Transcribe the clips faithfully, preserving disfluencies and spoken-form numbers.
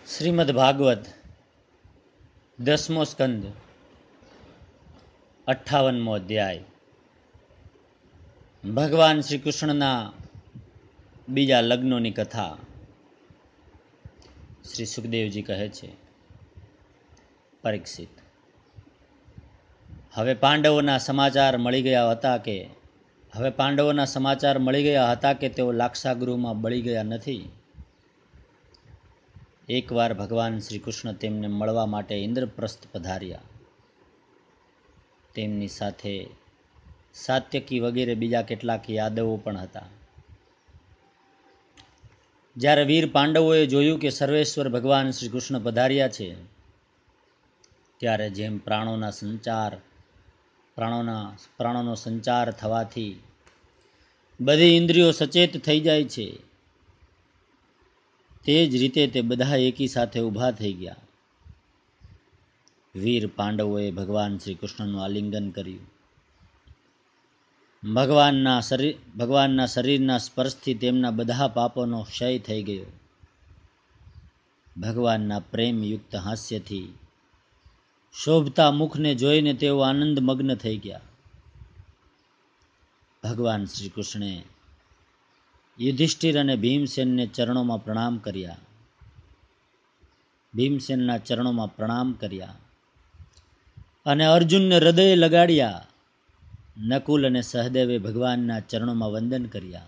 શ્રીમદ ભાગવત દસમો સ્કંદ અઠ્ઠાવનમો અધ્યાય. ભગવાન શ્રી કૃષ્ણના બીજા લગ્નોની કથા. શ્રી સુખદેવજી કહે છે, પરીક્ષિત, હવે પાંડવોના સમાચાર મળી ગયા હતા કે હવે પાંડવોના સમાચાર મળી ગયા હતા કે તેઓ લાક્ષાગૃહમાં બળી ગયા નથી. એકવાર ભગવાન શ્રી કૃષ્ણ તેમને મળવા માટે ઇન્દ્રપ્રસ્થ પધાર્યા. તેમની સાથે સાત્યકી વગેરે બીજા કેટલાક યાદવો પણ હતા. જ્યારે વીર પાંડવોએ જોયું કે સર્વેશ્વર ભગવાન શ્રી કૃષ્ણ પધાર્યા છે, ત્યારે જેમ પ્રાણોના સંચાર પ્રાણોના પ્રાણોનો સંચાર થવાથી બધી ઇન્દ્રિયો સચેત થઈ જાય છે, તે જ રીતે તે બધા એકી સાથે ઊભા થઈ ગયા. વીર પાંડવોએ ભગવાન શ્રી કૃષ્ણનું આલિંગન કર્યું. ભગવાનના શરીર ભગવાનના શરીરના સ્પર્શથી તેમના બધા પાપોનો ક્ષય થઈ ગયો. ભગવાનના પ્રેમયુક્ત હાસ્યથી શોભતા મુખને જોઈને તેઓ આનંદમગ્ન થઈ ગયા. ભગવાન શ્રી કૃષ્ણે યુધિષ્ઠિર અને ભીમસેનને ચરણોમાં પ્રણામ કર્યા. ભીમસેનના ચરણોમાં પ્રણામ કર્યા અને અર્જુનને હૃદયે લગાડ્યા. નકુલ અને સહદેવે ભગવાનના ચરણોમાં વંદન કર્યા.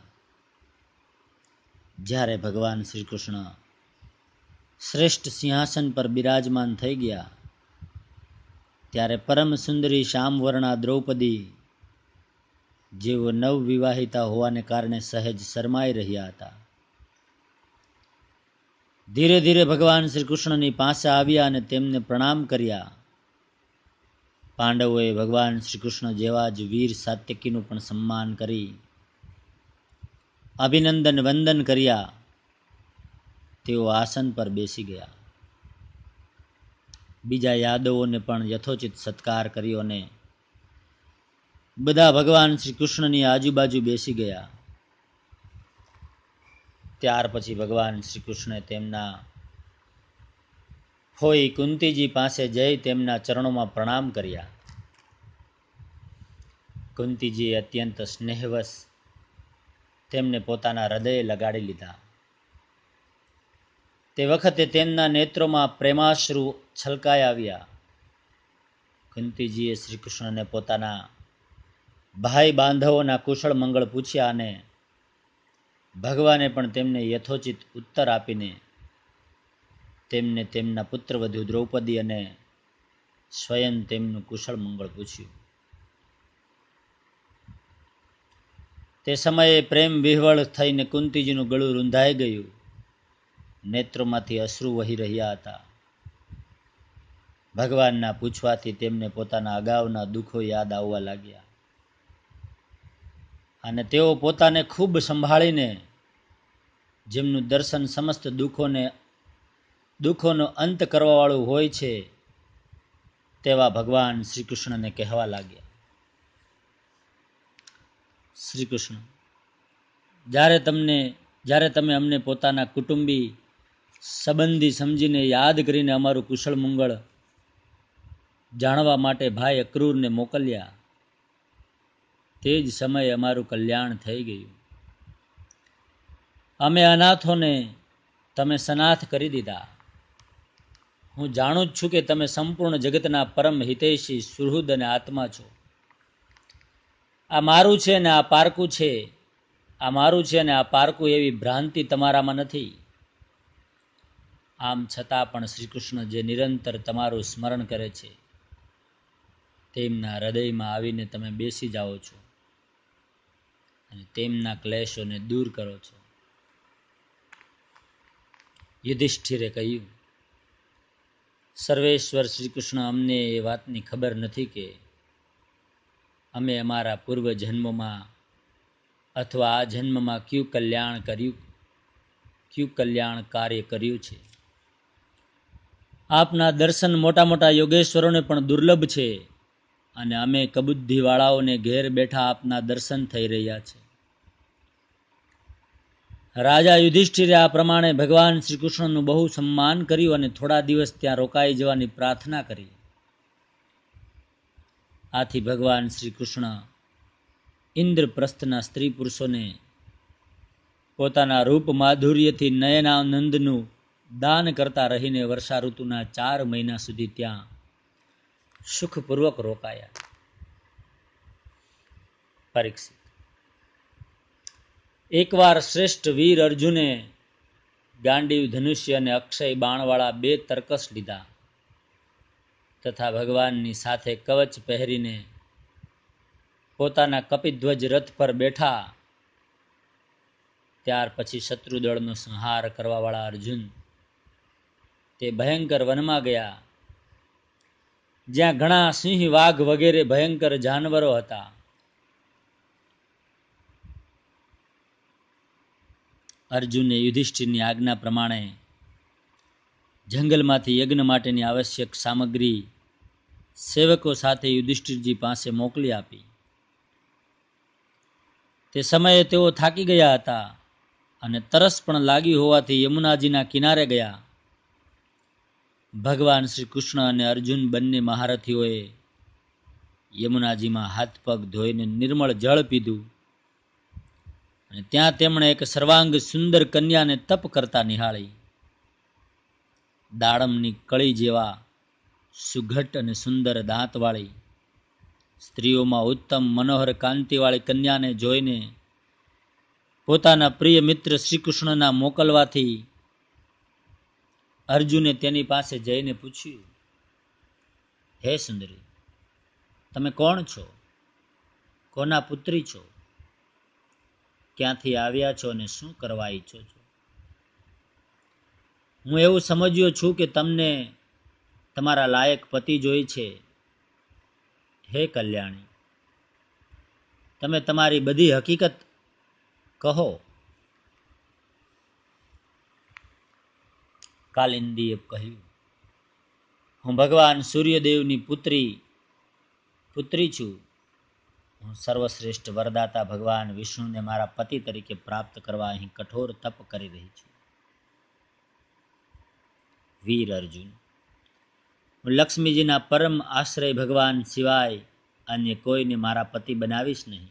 જ્યારે ભગવાન શ્રી કૃષ્ણ શ્રેષ્ઠ સિંહાસન પર બિરાજમાન થઈ ગયા, ત્યારે પરમ સુંદરી શ્યામવર્ણા દ્રૌપદી, જેઓ નવવિવાહિતા હોવાને કારણે સહેજ શરમાઈ રહ્યા હતા, ધીરે ધીરે ભગવાન શ્રી કૃષ્ણની પાસે આવ્યા અને તેમને પ્રણામ કર્યા. પાંડવોએ ભગવાન શ્રી કૃષ્ણ જેવા જ વીર સાત્યકીનું પણ સન્માન કરી અભિનંદન વંદન કર્યા. તેઓ આસન પર બેસી ગયા. બીજા યાદવોને પણ યથોચિત સત્કાર કર્યો અને બધા ભગવાન શ્રી કૃષ્ણની આજુબાજુ બેસી ગયા. ત્યાર પછી ભગવાન શ્રી કૃષ્ણે તેમના ફોઈ કુંતીજી પાસે જઈ તેમના ચરણોમાં પ્રણામ કર્યા. કુંતીજીએ અત્યંત સ્નેહવશ તેમને પોતાના હૃદયે લગાડી લીધા. તે વખતે તેમના નેત્રોમાં પ્રેમાશ્રુ છલકાઈ આવ્યા. કુંતીજીએ શ્રી કૃષ્ણને પોતાના ભાઈ બાંધવોના કુશળ મંગળ પૂછ્યા અને ભગવાને પણ તેમને યથોચિત ઉત્તર આપીને તેમને તેમના પુત્રવધુ દ્રૌપદી અને સ્વયં તેમનું કુશળ મંગળ પૂછ્યું. તે સમયે પ્રેમ વિહવળ થઈને કુંતીજીનું ગળું રૂંધાઈ ગયું. નેત્રોમાંથી અશ્રુ વહી રહ્યા હતા. ભગવાનના પૂછવાથી તેમને પોતાના અગાઉના દુઃખો યાદ આવવા લાગ્યા અને તેઓ પોતાને ખૂબ સંભાળીને, જેમનું દર્શન સમસ્ત દુઃખોને દુઃખોનો અંત કરવાવાળું હોય છે, તેવા ભગવાન શ્રી કૃષ્ણને કહેવા લાગ્યા. શ્રી કૃષ્ણ, જ્યારે તમને જ્યારે તમે અમને પોતાના કુટુંબી સંબંધી સમજીને યાદ કરીને અમારું કુશળ મંગળ જાણવા માટે ભાઈ અક્રૂરને મોકલ્યા, તે જ સમયે અમારું કલ્યાણ થઈ ગયું. અમે અનાથોને તમે સનાથ કરી દીધા. હું જાણું જ છું કે તમે સંપૂર્ણ જગતના પરમ હિતૈષી સુહૃદ અને આત્મા છો. આ મારું છે ને આ પારકું છે, આ મારું છે ને આ પારકું એવી ભ્રાંતિ તમારામાં નથી. આમ છતાં પણ શ્રી કૃષ્ણ જે નિરંતર તમારું સ્મરણ કરે છે, તેમના હૃદયમાં આવીને તમે બેસી જાઓ છો અને તેમના ક્લેશોને દૂર કરો છો. યુધિષ્ઠિરે કહ્યું, સર્વેશ્વર શ્રી કૃષ્ણ, અમને એ વાતની ખબર નથી કે અમે અમારા પૂર્વ જન્મમાં અથવા આ જન્મમાં કયું કલ્યાણ કર્યું કયું કલ્યાણ કાર્ય કર્યું છે. આપના દર્શન મોટા મોટા યોગેશ્વરોને પણ દુર્લભ છે અને અમે કબુદ્ધિવાળાઓને ઘેર બેઠા આપના દર્શન થઈ રહ્યા છે. રાજા યુધિષ્ઠિરે આ પ્રમાણે ભગવાન શ્રી કૃષ્ણનું બહુ સન્માન કર્યું અને થોડા દિવસ ત્યાં રોકાઈ જવાની પ્રાર્થના કરી. આથી ભગવાન શ્રી કૃષ્ણ ઇન્દ્રપ્રસ્થના સ્ત્રી પુરુષોને પોતાના રૂપ માધુર્યથી નયનાનંદનું દાન કરતા રહીને વર્ષા ઋતુના ચાર મહિના સુધી ત્યાં સુખપૂર્વક રોકાયા. પરીક્ષિત, એકવાર શ્રેષ્ઠ વીર અર્જુને ગાંડીવ ધનુષ્ય અને અક્ષય બાણવાળા બે તર્કસ લીધા તથા ભગવાનની સાથે કવચ પહેરીને પોતાના કપિધ્વજ રથ પર બેઠા. ત્યાર પછી શત્રુદળનો સંહાર કરવાવાળા અર્જુન તે ભયંકર વનમાં ગયા, જ્યાં ઘણા સિંહ, વાઘ વગેરે ભયંકર જાનવરો હતા. અર્જુને યુધિષ્ઠિરની આજ્ઞા પ્રમાણે જંગલમાંથી યજ્ઞ માટેની આવશ્યક સામગ્રી સેવકો સાથે યુધિષ્ઠિરજી પાસે મોકલી આપી. તે સમયે તેઓ થાકી ગયા હતા અને તરસ પણ લાગી હોવાથી યમુનાજીના કિનારે ગયા. ભગવાન શ્રી કૃષ્ણ અને અર્જુન બંને મહારથીઓએ યમુનાજીમાં હાથ પગ ધોઈને નિર્મળ જળ પીધું અને ત્યાં તેમણે એક સર્વાંગ સુંદર કન્યાને તપ કરતા નિહાળી. દાડમની કળી જેવા સુઘટ અને સુંદર દાંતવાળી, સ્ત્રીઓમાં ઉત્તમ મનોહર કાંતિવાળી કન્યાને જોઈને પોતાના પ્રિય મિત્ર શ્રી કૃષ્ણના મોકલવાથી અર્જુને તેની પાસે જઈને પૂછ્યું, હે સુંદરી, તમે કોણ છો? કોના પુત્રી છો? ક્યાંથી આવ્યા છો અને શું કરવા ઈચ્છો છો? હું એવું સમજ્યો છું કે તમને તમારા લાયક પતિ જોઈ છે. હે કલ્યાણી, તમે તમારી બધી હકીકત કહો. કાલિંદીએ કહ્યું, હું ભગવાન સૂર્યદેવની પુત્રી પુત્રી છું. હું સર્વશ્રેષ્ઠ વરદાતા ભગવાન વિષ્ણુને મારા પતિ તરીકે પ્રાપ્ત કરવા અહીં કઠોર તપ કરી રહી છું. વીર અર્જુન, હું લક્ષ્મીજીના પરમ આશ્રય ભગવાન સિવાય અન્ય કોઈને મારા પતિ બનાવીશ નહીં.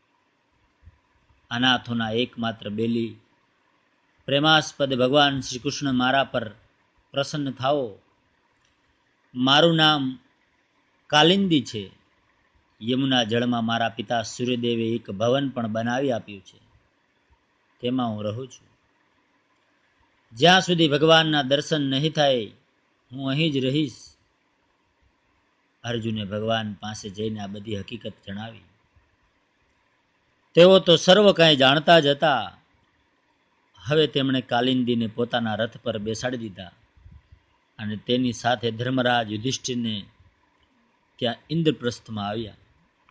અનાથોના એકમાત્ર બેલી પ્રેમાસ્પદ ભગવાન શ્રી કૃષ્ણ મારા પર પ્રસન્ન થાઓ. મારું નામ કાલિંદી છે. યમુના જળમાં મારા પિતા સૂર્યદેવે એક ભવન પણ બનાવી આપ્યું છે. તેમાં હું રહું છું. જ્યાં સુધી ભગવાનના દર્શન નહીં થાય હું અહીં જ રહીશ. અર્જુને ભગવાન પાસે જઈને આ બધી હકીકત જણાવી. તેઓ તો સર્વ કાંઈ જાણતા જ હતા. હવે તેમણે કાલિંદીને પોતાના રથ પર બેસાડી દીધા અને તેની સાથે ધર્મરાજ યુધિષ્ઠિરને ત્યાં ઇન્દ્રપ્રસ્થમાં આવ્યા.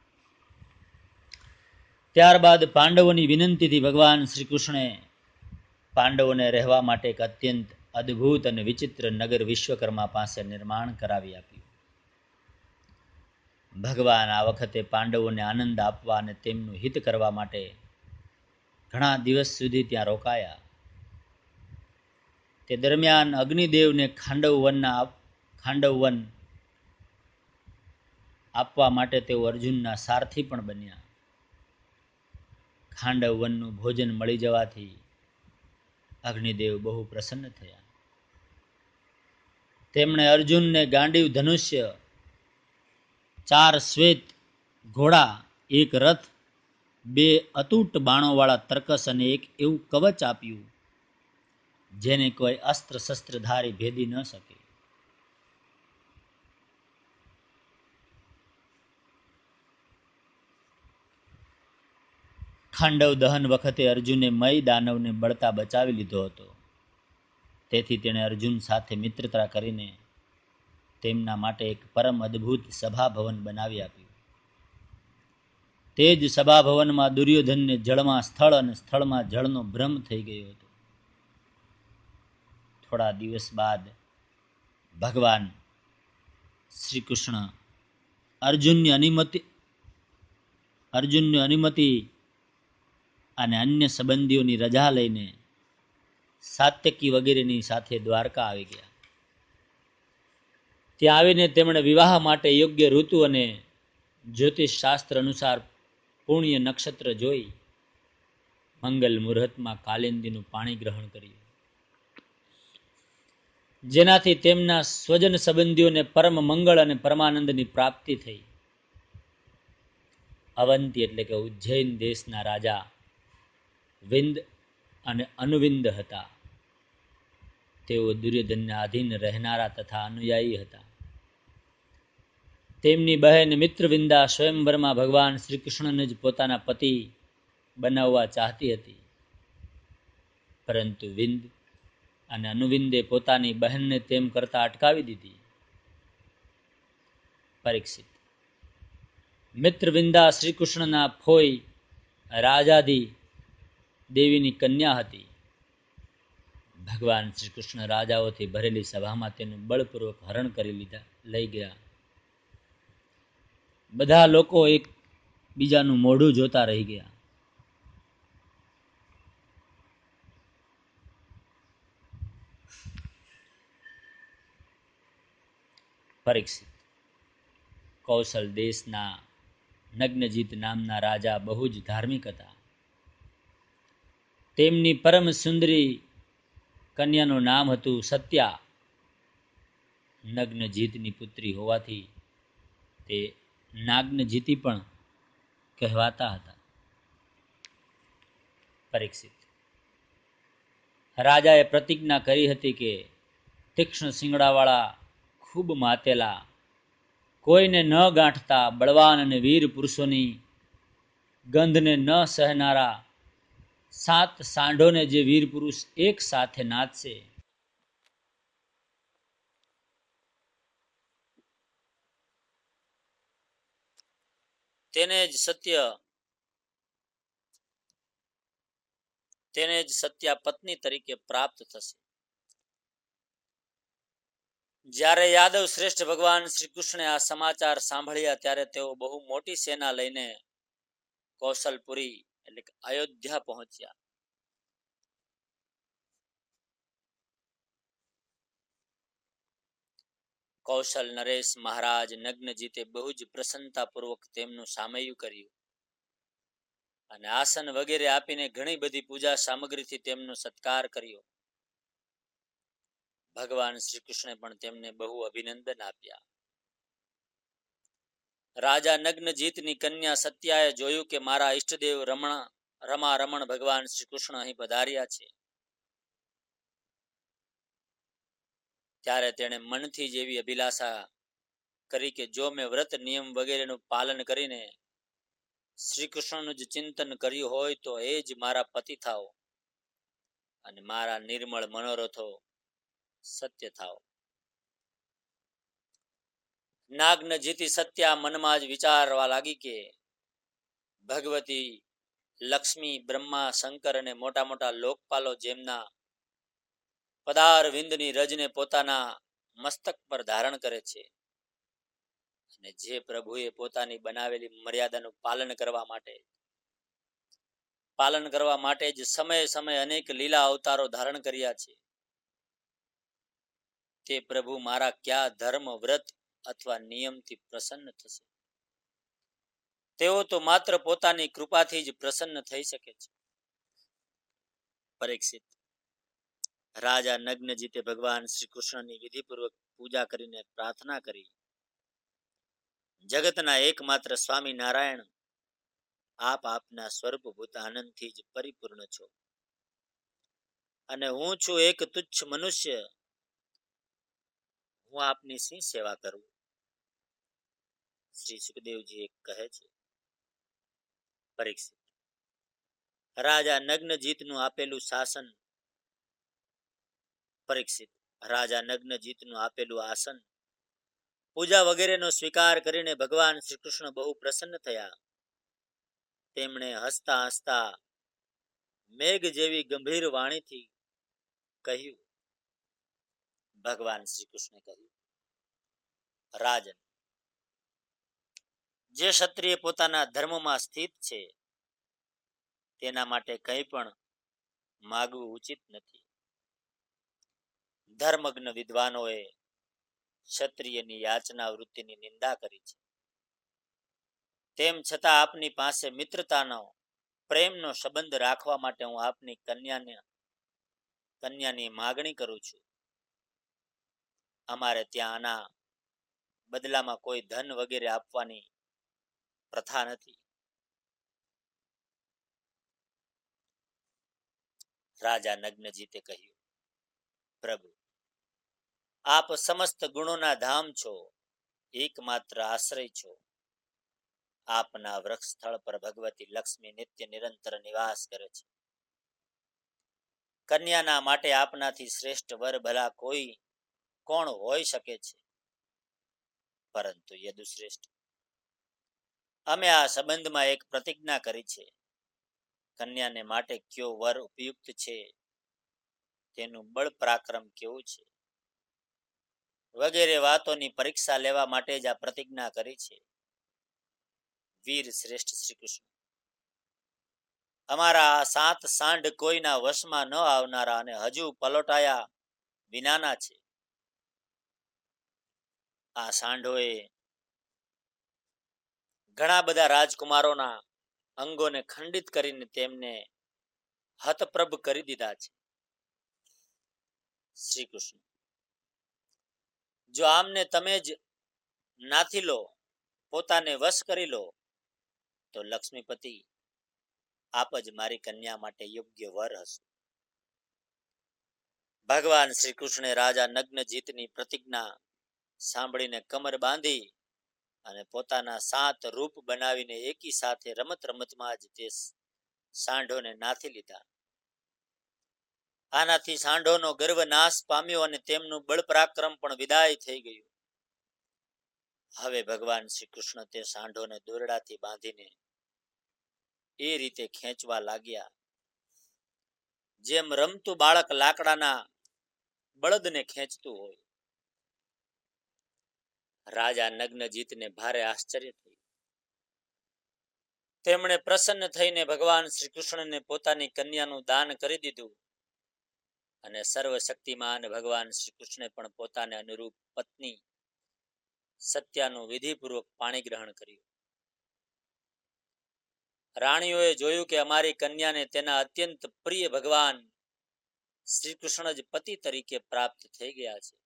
ત્યારબાદ પાંડવોની વિનંતીથી ભગવાન શ્રી કૃષ્ણે પાંડવોને રહેવા માટે એક અત્યંત અદ્ભુત અને વિચિત્ર નગર વિશ્વકર્મા પાસે નિર્માણ કરાવી આપ્યું. ભગવાન આ વખતે પાંડવોને આનંદ આપવા અને તેમનું હિત કરવા માટે ઘણા દિવસ સુધી ત્યાં રોકાયા. તે દરમિયાન અગ્નિદેવને ખાંડવ વનના ખાંડવ વન આપવા માટે તેઓ અર્જુનના સારથી પણ બન્યા. ખાંડવ વનનું ભોજન મળી જવાથી અગ્નિદેવ બહુ પ્રસન્ન થયા. તેમણે અર્જુનને ગાંડીવ ધનુષ્ય, ચાર શ્વેત ઘોડા, એક રથ, બે અતૂટ બાણોવાળા તર્કસ અને એક એવું કવચ આપ્યું જેને કોઈ અસ્ત્ર શસ્ત્રધારી ભેદી ન શકે. ખાંડવ દહન વખતે અર્જુને મય દાનવને બળતા બચાવી લીધો હતો. તેથી તેણે અર્જુન સાથે મિત્રતા કરીને તેમના માટે એક પરમ અદ્ભુત સભાભવન બનાવી આપ્યું. તે જ સભાભવનમાં દુર્યોધનને જળમાં સ્થળ અને સ્થળમાં જળનો ભ્રમ થઈ ગયો હતો. થોડા દિવસ બાદ ભગવાન શ્રી કૃષ્ણ અર્જુનની અનુમતિ અર્જુનની અનુમતિ અને અન્ય સંબંધીઓની રજા લઈને સાત્યકી વગેરેની સાથે દ્વારકા આવી ગયા. ત્યાં આવીને તેમણે વિવાહ માટે યોગ્ય ઋતુ અને જ્યોતિષ શાસ્ત્ર અનુસાર પુણ્ય નક્ષત્ર જોઈ મંગલ મુહૂર્તમાં કાલિંદીનું પાણી ગ્રહણ કર્યું, જેનાથી તેમના સ્વજન સંબંધીઓને પરમ મંગળ અને પરમાનંદની પ્રાપ્તિ થઈ. અવંતી એટલે કે ઉજ્જૈન દેશના રાજા વિંદ અને અનુવિંદ હતા. તેઓ દુર્યોધનના આધીન રહેનારા તથા અનુયાયી હતા. તેમની બહેન મિત્રવિંદા સ્વયંવરમાં ભગવાન શ્રી કૃષ્ણને જ પોતાના પતિ બનાવવા ચાહતી હતી, પરંતુ વિંદ અને અનુવિંદે પોતાની બહેનને તેમ કરતા અટકાવી દીધી. પરીક્ષિત, મિત્રવિંદા શ્રી કૃષ્ણના ફોઈ રાજાદી દેવીની કન્યા હતી. ભગવાન શ્રી કૃષ્ણ રાજાઓથી ભરેલી સભામાં તેનું બળપૂર્વક હરણ કરી લીધા લઈ ગયા. બધા લોકો એક બીજાનું મોઢું જોતા રહી ગયા. પરીક્ષિત, કૌશલ દેશના નગ્નજીત નામના રાજા બહુ જ ધાર્મિક હતા. તેમની પરમ સુંદરી કન્યાનું નામ હતું સત્યા. નગ્નજીતની પુત્રી હોવાથી તે નાગ્નજીતી પણ કહેવાતા હતા. પરીક્ષિત, રાજાએ પ્રતિજ્ઞા કરી હતી કે તીક્ષ્ણ શિંગડાવાળા ખૂબ માતેલા, કોઈને ન ગાંઠતા બળવાન અને વીર પુરુષોની ગંધને ન સહનારા સાત સાંઢોને જે વીર પુરુષ એક સાથે નાચશે તેને જ સત્ય તેને જ સત્યા પત્ની તરીકે પ્રાપ્ત થશે. જ્યારે યાદવ શ્રેષ્ઠ ભગવાન શ્રી કૃષ્ણે આ સમાચાર સાંભળ્યા ત્યારે તેઓ બહુ મોટી સેના લઈને કૌશલપુરી એટલે કે અયોધ્યા પહોંચ્યા. કૌશલ નરેશ મહારાજ નગ્નજીતે બહુ જ પ્રસન્નતાપૂર્વક તેમનું સામૈયું કર્યું અને આસન વગેરે આપીને ઘણી બધી પૂજા સામગ્રીથી તેમનો સત્કાર કર્યો. ભગવાન શ્રી કૃષ્ણે પણ તેમને બહુ અભિનંદન આપ્યા. રાજા નગ્નજીતની કન્યા સત્યાએ જોયું કે મારા ઈષ્ટદેવ રમણ રમા રમણ ભગવાન શ્રી કૃષ્ણ અહીં પધાર્યા છે. ત્યારે તેણે મનથી જેવી અભિલાષા કરી કે જો મેં વ્રત નિયમ વગેરેનું પાલન કરીને શ્રી કૃષ્ણનું જ ચિંતન કર્યું હોય તો એ જ મારા પતિ થાઓ અને મારા નિર્મળ મનોરથો સત્ય થાઓ. નાગ્નજીતી સત્યા મનમાં જ વિચારવા લાગી કે ભગવતી લક્ષ્મી બ્રહ્મા શંકર અને મોટા મોટા લોકપાલો જેમના પદાર વિંદની રજને પોતાના મસ્તક પર ધારણ કરે છે અને જે પ્રભુએ પોતાની બનાવેલી મર્યાદાનું પાલન કરવા માટે પાલન કરવા માટે જ સમય સમય અનેક લીલા અવતારો ધારણ કર્યા છે, તે પ્રભુ મારા કયા ધર્મ વ્રત અથવા નિયમથી પ્રસન્ન થશે? તેઓ તો માત્ર પોતાની કૃપાથી જ પ્રસન્ન થઈ શકે છે. પરીક્ષિત, રાજા નગ્નજીતે ભગવાન શ્રી કૃષ્ણની વિધિપૂર્વક પૂજા કરીને પ્રાર્થના કરી, જગતના એકમાત્ર સ્વામી નારાયણ, આપ આપના સ્વરૂપભૂત આનંદથી જ પરિપૂર્ણ છો અને હું છું એક તુચ્છ મનુષ્ય, હું આપની શી સેવા કરું? શ્રી સુખદેવજી કહે છે. પરીક્ષિત, રાજા નગ્નજીતનું આપેલું શાસન પરીક્ષિત રાજા નગ્નજીતનું આપેલું આસન પૂજા વગેરેનો સ્વીકાર કરીને ભગવાન શ્રી કૃષ્ણ બહુ પ્રસન્ન થયા. તેમણે હસતા હસતા મેઘ જેવી ગંભીર વાણીથી કહ્યું. ભગવાન શ્રી કૃષ્ણે કહ્યું, રાજન, જે ક્ષત્રિય પોતાના ધર્મમાં સ્થિત છે તેના માટે કંઈ પણ માગવું ઉચિત નથી. ધર્મજ્ઞ વિદ્વાનોએ ક્ષત્રિયની યાચના વૃત્તિની નિંદા કરી છે. તેમ છતાં આપની પાસે મિત્રતાનો પ્રેમનો સંબંધ રાખવા માટે હું આપની કન્યાને કન્યાની માગણી કરું છું. અમારે ત્યાં આના બદલામાં કોઈ ધન વગેરે આપવાની પ્રથા નથી. રાજા નગ્નજીતે કહ્યું, પ્રભુ, આપ સમસ્ત ગુણોના ધામ છો, એકમાત્ર આશ્રય છો. આપના વૃક્ષ સ્થળ પર ભગવતી લક્ષ્મી નિત્ય નિરંતર નિવાસ કરે છે. કન્યાના માટે આપનાથી શ્રેષ્ઠ વર ભલા કોઈ કોણ હોઈ શકે છે? પરંતુ યદુશ્રેષ્ઠ, અમે આ સંબંધમાં એક પ્રતિજ્ઞા કરી છે. કન્યાને માટે કયો વર ઉપયુક્ત છે, તેનું બળ પરાક્રમ કેવું છે, વગેરે વાતોની પરીક્ષા લેવા માટે જ આ પ્રતિજ્ઞા કરી છે. વીર શ્રેષ્ઠ શ્રી કૃષ્ણ, અમારા આ સાત સાંઢ કોઈના વશમાં ન આવનારા અને હજુ પલોટાયા વિનાના છે. આ સાંઢોએ ઘણા બધા રાજકુમારોના અંગોને ખંડિત કરીને તેમને હતપ્રભ કરી દીધા છે. શ્રી કૃષ્ણ, જો આમને તમે જ નાથી લો, પોતાને વશ કરી લો, તો લક્ષ્મીપતિ આપ જ મારી કન્યા માટે યોગ્ય વર હશો. ભગવાન શ્રી કૃષ્ણે રાજા નગ્નજીતની પ્રતિજ્ઞા સાંભળીને કમર બાંધી અને પોતાના સાત રૂપ બનાવીને એકી સાથે રમત રમતમાં જ તે સાંઢોને નાથી લીધા. આનાથી સાંઢોનો ગર્વ નાશ પામ્યો અને તેમનું બળ પરાક્રમ પણ વિદાય થઈ ગયું. હવે ભગવાન શ્રી કૃષ્ણ તે સાંઢોને દોરડાથી બાંધીને એ રીતે ખેંચવા લાગ્યા, જેમ રમતું બાળક લાકડાના બળદને ખેંચતું હોય. રાજા નગ્નજીતને ભારે આશ્ચર્ય થયું. તેમણે પ્રસન્ન થઈને ભગવાન શ્રી કૃષ્ણને પોતાની કન્યાનું દાન કરી દીધું અને સર્વશક્તિમાન ભગવાન શ્રી કૃષ્ણે પણ પોતાને અનુરૂપ પત્ની સત્યાનું વિધિપૂર્વક પાણી ગ્રહણ કર્યું. રાણીઓએ જોયું કે અમારી કન્યાને તેના અત્યંત પ્રિય ભગવાન શ્રી કૃષ્ણ જ પતિ તરીકે પ્રાપ્ત થઈ ગયા છે.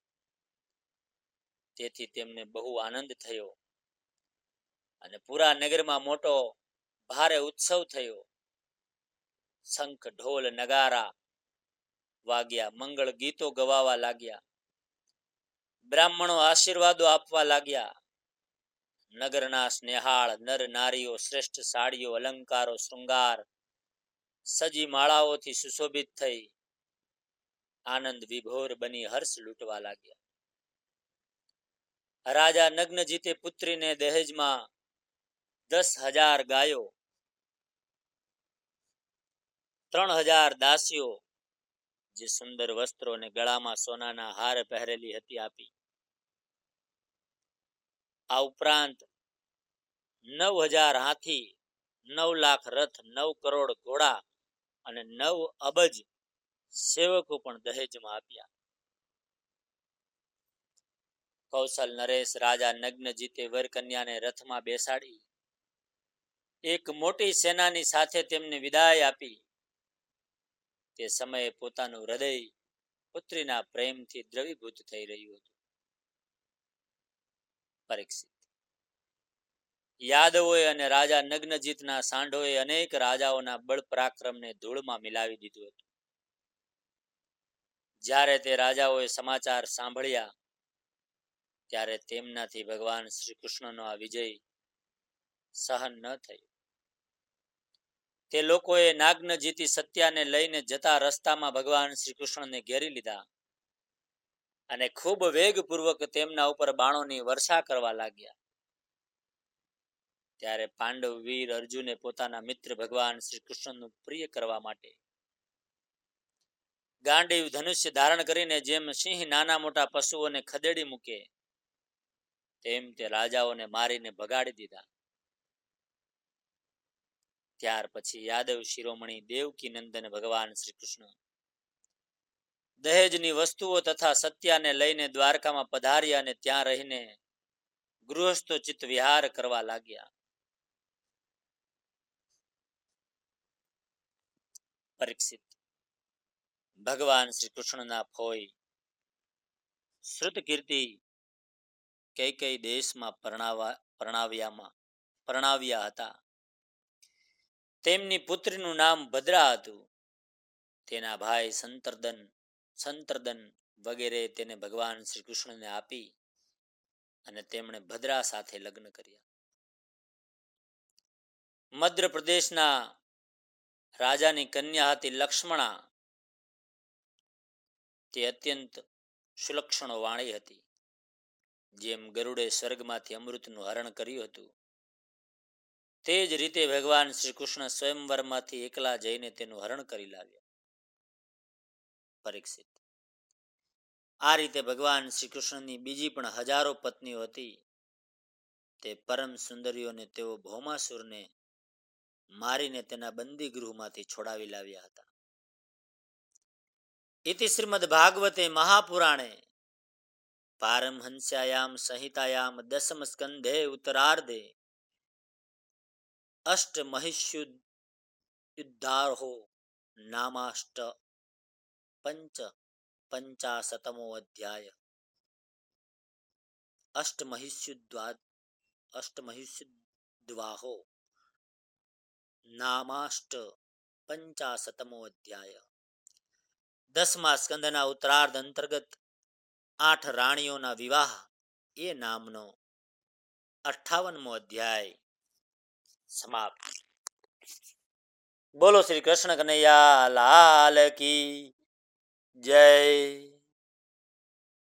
તેથી તેમને બહુ આનંદ થયો અને પૂરા નગરમાં મોટો ભારે ઉત્સવ થયો. શંખ ઢોલ નગારા વાગ્યા, મંગળ ગીતો ગવાવા લાગ્યા, બ્રાહ્મણો આશીર્વાદો આપવા લાગ્યા. નગરના સ્નેહાળ નર નારીઓ શ્રેષ્ઠ સાડીઓ, અલંકારો, શૃંગાર, સજી માળાઓથી સુશોભિત થઈ આનંદ વિભોર બની હર્ષ લૂંટવા લાગ્યા. રાજા નગ્નજીતે પુત્રીને દહેજમાં દસ હજાર ગાયો, ત્રણ હજાર દાસીઓ, જે સુંદર વસ્ત્રો અને ગળામાં સોનાના હાર પહેરેલી હતી, આપી. આ ઉપરાંત નવ હજાર હાથી, નવ લાખ રથ, નવ કરોડ ઘોડા અને નવ અબજ સેવકો પણ દહેજમાં આપ્યા. કૌશલ નરેશ રાજા નગ્નજીતે વરકન્યાને રથમાં બેસાડી એક મોટી સેનાની સાથે તેમને વિદાય આપી. તે સમયે પોતાનું હૃદય પુત્રીના પ્રેમથી દ્રવીભૂત થઈ રહ્યું હતું. પરીક્ષિત, યાદવોએ અને રાજા નગ્નજીતના સાંઢોએ અનેક રાજાઓના બળ પરાક્રમને ધૂળમાં મિલાવી દીધું હતું. જ્યારે તે રાજાઓએ સમાચાર સાંભળ્યા ત્યારે તેમનાથી ભગવાન શ્રી કૃષ્ણનો આ વિજય સહન ન થયો. તે લોકોએ નાગ્નજીતી સત્યાને લઈને જતા રસ્તામાં ભગવાન શ્રી કૃષ્ણને ઘેરી લીધા અને ખૂબ વેગપૂર્વક તેમના ઉપર બાણોની વર્ષા કરવા લાગ્યા. ત્યારે પાંડવ વીર અર્જુને પોતાના મિત્ર ભગવાન શ્રી કૃષ્ણનું પ્રિય કરવા માટે ગાંડીવ ધનુષ્ય ધારણ કરીને જેમ સિંહ નાના મોટા પશુઓને ખદેડી મૂકે તેમ તે રાજાઓને મારીને ભગાડી દીધા. ત્યાર પછી યાદવ શિરોમણી દેવકી નંદન ભગવાન શ્રી કૃષ્ણ દહેજની વસ્તુઓ તથા સત્યાને લઈને દ્વારકામાં પધાર્યા અને ત્યાં રહીને ગૃહસ્થો ચિત્ત વિહાર કરવા લાગ્યા. પરીક્ષિત ભગવાન શ્રી કૃષ્ણના ફોઈ શ્રુત કીર્તિ કઈ કઈ દેશમાં પરણાવા પરણાવ્યામાં પરણાવ્યા હતા. તેમની પુત્રીનું નામ ભદ્રા હતું. તેના ભાઈ સંતર્દન સંતર્દન વગેરે તેને ભગવાન શ્રી કૃષ્ણને આપી અને તેમણે ભદ્રા સાથે લગ્ન કર્યા. મધ્યપ્રદેશના રાજાની કન્યા હતી લક્ષ્મણા. તે અત્યંત સુલક્ષણો વાણી હતી. જેમ ગરુડે સ્વર્ગમાંથી અમૃતનું હરણ કર્યું હતું તે જ રીતે ભગવાન શ્રી કૃષ્ણ સ્વયંવરમાંથી એકલા જઈને તેનું હરણ કરી લાવ્યા. પરીક્ષિત આ રીતે ભગવાન શ્રી કૃષ્ણની બીજી પણ હજારો પત્નીઓ હતી. તે પરમ સુંદરીઓને તેઓ ભૌમાસુરને મારીને તેના બંદી ગૃહમાંથી છોડાવી લાવ્યા હતા. ઇતિ શ્રીમદ ભાગવતે મહાપુરાણે પારમહંસ્યાયામ સંહિતાયામ દસમ સ્કંધે ઉત્તરાર્ધે અષ્ટ મહિષ્યુદ્ધારો નામાષ્ટ પંચ પંચાશતમો અધ્યાય. અષ્ટમહિષ્યુદ્વા અષ્ટમહિષ્યુદ્વાહો નામાષ્ટ પંચાશતમો અધ્યાય. દસમા સ્કંદના ઉત્તરાર્ધ અંતર્ગત આઠ રાણીઓના વિવાહ એ નામનો અઠ્ઠાવનમો અધ્યાય સમાપ્ત. બોલો શ્રી કૃષ્ણ કનૈયા લાલ કી જય.